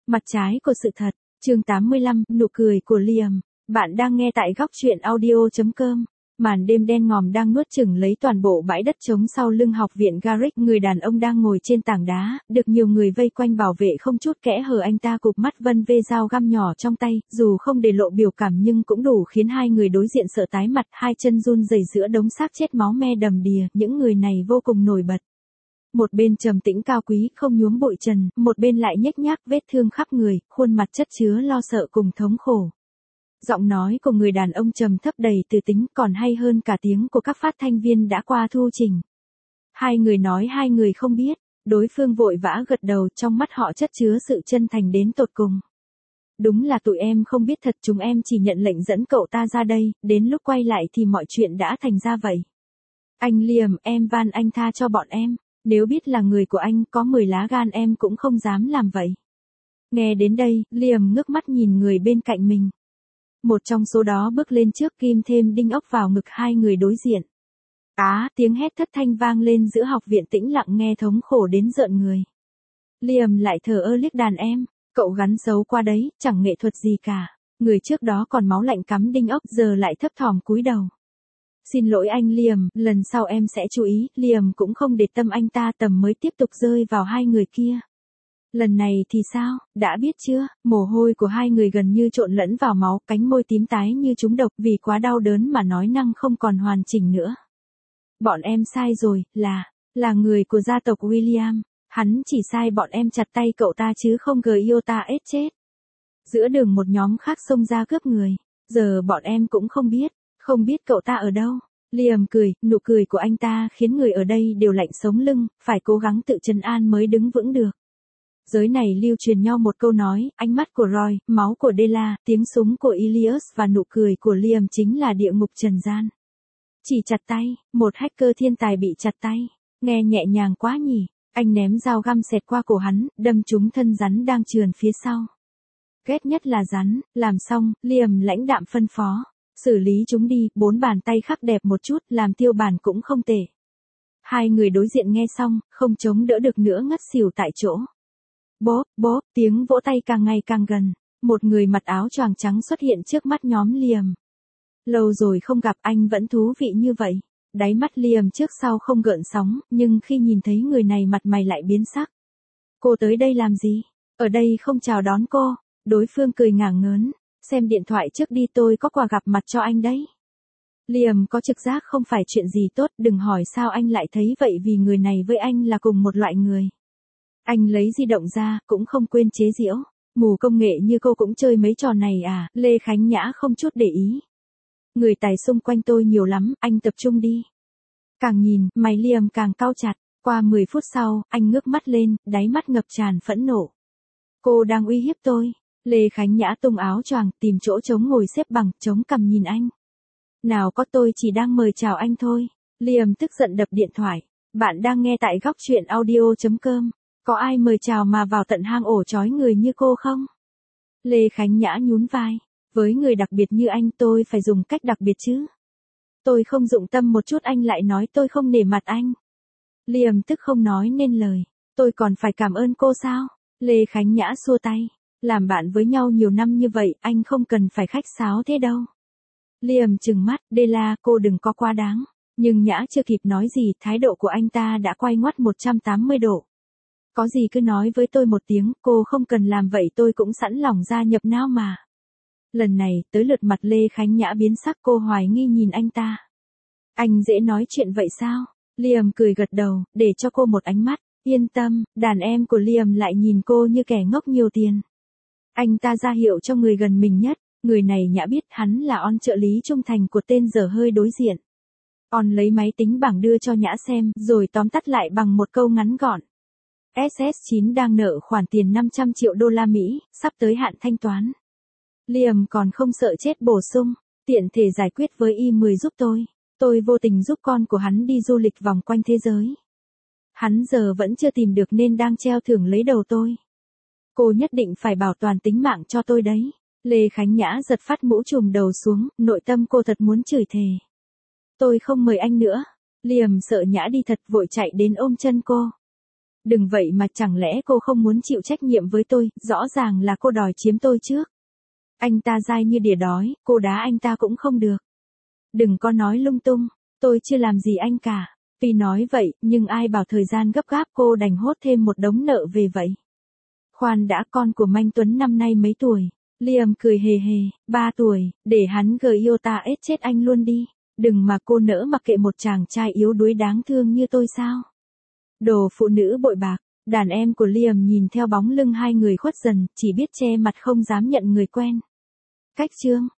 Mặt trái của sự thật, chương 85, nụ cười của Liam. Bạn đang nghe tại góc truyện audio.com. Màn đêm đen ngòm đang nuốt chửng lấy toàn bộ bãi đất trống sau lưng học viện Garrick. Người đàn ông đang ngồi trên tảng đá, được nhiều người vây quanh bảo vệ không chút kẽ hở. Anh ta cụp mắt vân vê dao găm nhỏ trong tay, dù không để lộ biểu cảm nhưng cũng đủ khiến hai người đối diện sợ tái mặt. Hai chân run rẩy giữa đống xác chết máu me đầm đìa, những người này vô cùng nổi bật. Một bên trầm tĩnh cao quý, không nhuốm bụi trần, một bên lại nhếch nhác, vết thương khắp người, khuôn mặt chất chứa lo sợ cùng thống khổ. Giọng nói của người đàn ông trầm thấp đầy từ tính, còn hay hơn cả tiếng của các phát thanh viên đã qua thu trình. Hai người nói hai người không biết, đối phương vội vã gật đầu, trong mắt họ chất chứa sự chân thành đến tột cùng. Đúng là tụi em không biết thật, chúng em chỉ nhận lệnh dẫn cậu ta ra đây, đến lúc quay lại thì mọi chuyện đã thành ra vậy. Anh Liam, em van anh tha cho bọn em. Nếu biết là người của anh, có 10 lá gan em cũng không dám làm vậy. Nghe đến đây, Liam ngước mắt nhìn người bên cạnh mình. Một trong số đó bước lên trước, kim thêm đinh ốc vào ngực hai người đối diện. Tiếng hét thất thanh vang lên giữa học viện tĩnh lặng nghe thống khổ đến rợn người. Liam lại thờ ơ liếc đàn em, cậu gắn xấu qua đấy, chẳng nghệ thuật gì cả. Người trước đó còn máu lạnh cắm đinh ốc giờ lại thấp thỏm cúi đầu. Xin lỗi anh Liam, lần sau em sẽ chú ý. Liam cũng không để tâm anh ta, tầm mới tiếp tục rơi vào hai người kia. Lần này thì sao, đã biết chưa? Mồ hôi của hai người gần như trộn lẫn vào máu, cánh môi tím tái như trúng độc, vì quá đau đớn mà nói năng không còn hoàn chỉnh nữa. Bọn em sai rồi, là người của gia tộc William. Hắn chỉ sai bọn em chặt tay cậu ta chứ không Giota chết. Giữa đường một nhóm khác xông ra cướp người. Giờ bọn em cũng không biết cậu ta ở đâu. Liam cười, nụ cười của anh ta khiến người ở đây đều lạnh sống lưng, phải cố gắng tự trấn an mới đứng vững được. Giới này lưu truyền nhau một câu nói, ánh mắt của Roy, máu của Della, tiếng súng của Ilias và nụ cười của Liam chính là địa ngục trần gian. Chỉ chặt tay, một hacker thiên tài bị chặt tay, nghe nhẹ nhàng quá nhỉ. Anh ném dao găm xẹt qua cổ hắn, đâm trúng thân rắn đang trườn phía sau. Ghét nhất là rắn. Làm xong, Liam lãnh đạm phân phó. Xử lý chúng đi, 4 bàn tay khắc đẹp một chút, làm tiêu bản cũng không tệ. Hai người đối diện nghe xong, không chống đỡ được nữa ngất xỉu tại chỗ. Bốp, tiếng vỗ tay càng ngày càng gần. Một người mặc áo choàng trắng xuất hiện trước mắt nhóm Liam. Lâu rồi không gặp, anh vẫn thú vị như vậy. Đáy mắt Liam trước sau không gợn sóng, nhưng khi nhìn thấy người này mặt mày lại biến sắc. Cô tới đây làm gì? Ở đây không chào đón cô. Đối phương cười ngả ngớn. Xem điện thoại trước đi, tôi có quà gặp mặt cho anh đấy. Liam có trực giác không phải chuyện gì tốt, đừng hỏi sao anh lại thấy vậy, vì người này với anh là cùng một loại người. Anh lấy di động ra, cũng không quên chế giễu. Mù công nghệ như cô cũng chơi mấy trò này à? Lê Khánh Nhã không chút để ý. Người tài xung quanh tôi nhiều lắm, anh tập trung đi. Càng nhìn, mày Liam càng cau chặt. Qua 10 phút sau, anh ngước mắt lên, đáy mắt ngập tràn phẫn nộ. Cô đang uy hiếp tôi. Lê Khánh Nhã tung áo choàng, tìm chỗ trống ngồi xếp bằng, chống cằm nhìn anh. Nào có, tôi chỉ đang mời chào anh thôi. Liam tức giận đập điện thoại. Bạn đang nghe tại góc truyện audio.com. Có ai mời chào mà vào tận hang ổ chói người như cô không? Lê Khánh Nhã nhún vai. Với người đặc biệt như anh tôi phải dùng cách đặc biệt chứ. Tôi không dụng tâm một chút anh lại nói tôi không nể mặt anh. Liam tức không nói nên lời. Tôi còn phải cảm ơn cô sao? Lê Khánh Nhã xua tay. Làm bạn với nhau nhiều năm như vậy, anh không cần phải khách sáo thế đâu. Liam trừng mắt, Della, cô đừng có quá đáng. Nhưng Nhã chưa kịp nói gì, thái độ của anh ta đã quay ngoắt 180 độ. Có gì cứ nói với tôi một tiếng, cô không cần làm vậy tôi cũng sẵn lòng gia nhập nào mà. Lần này, tới lượt mặt Lê Khánh Nhã biến sắc, cô hoài nghi nhìn anh ta. Anh dễ nói chuyện vậy sao? Liam cười gật đầu, để cho cô một ánh mắt. Yên tâm, đàn em của Liam lại nhìn cô như kẻ ngốc nhiều tiền. Anh ta ra hiệu cho người gần mình nhất, người này Nhã biết hắn là On, trợ lý trung thành của tên dở hơi đối diện. On lấy máy tính bảng đưa cho Nhã xem, rồi tóm tắt lại bằng một câu ngắn gọn. SS9 đang nợ khoản tiền 500 triệu đô la Mỹ, sắp tới hạn thanh toán. Liam còn không sợ chết bổ sung, tiện thể giải quyết với Y10 giúp tôi vô tình giúp con của hắn đi du lịch vòng quanh thế giới. Hắn giờ vẫn chưa tìm được nên đang treo thưởng lấy đầu tôi. Cô nhất định phải bảo toàn tính mạng cho tôi đấy. Lê Khánh Nhã giật phát mũ trùm đầu xuống, nội tâm cô thật muốn chửi thề. Tôi không mời anh nữa. Liam sợ Nhã đi thật, vội chạy đến ôm chân cô. Đừng vậy mà chẳng lẽ cô không muốn chịu trách nhiệm với tôi, rõ ràng là cô đòi chiếm tôi trước. Anh ta dai như đỉa đói, cô đá anh ta cũng không được. Đừng có nói lung tung, tôi chưa làm gì anh cả. Tuy nói vậy, nhưng ai bảo thời gian gấp gáp cô đành hốt thêm một đống nợ về vậy. Khoan đã, con của Manh Tuấn năm nay mấy tuổi? Liam cười hề hề, 3 tuổi, để hắn Giota ết chết anh luôn đi. Đừng mà cô nỡ mặc kệ một chàng trai yếu đuối đáng thương như tôi sao? Đồ phụ nữ bội bạc, đàn em của Liam nhìn theo bóng lưng hai người khuất dần, chỉ biết che mặt không dám nhận người quen. Cách chương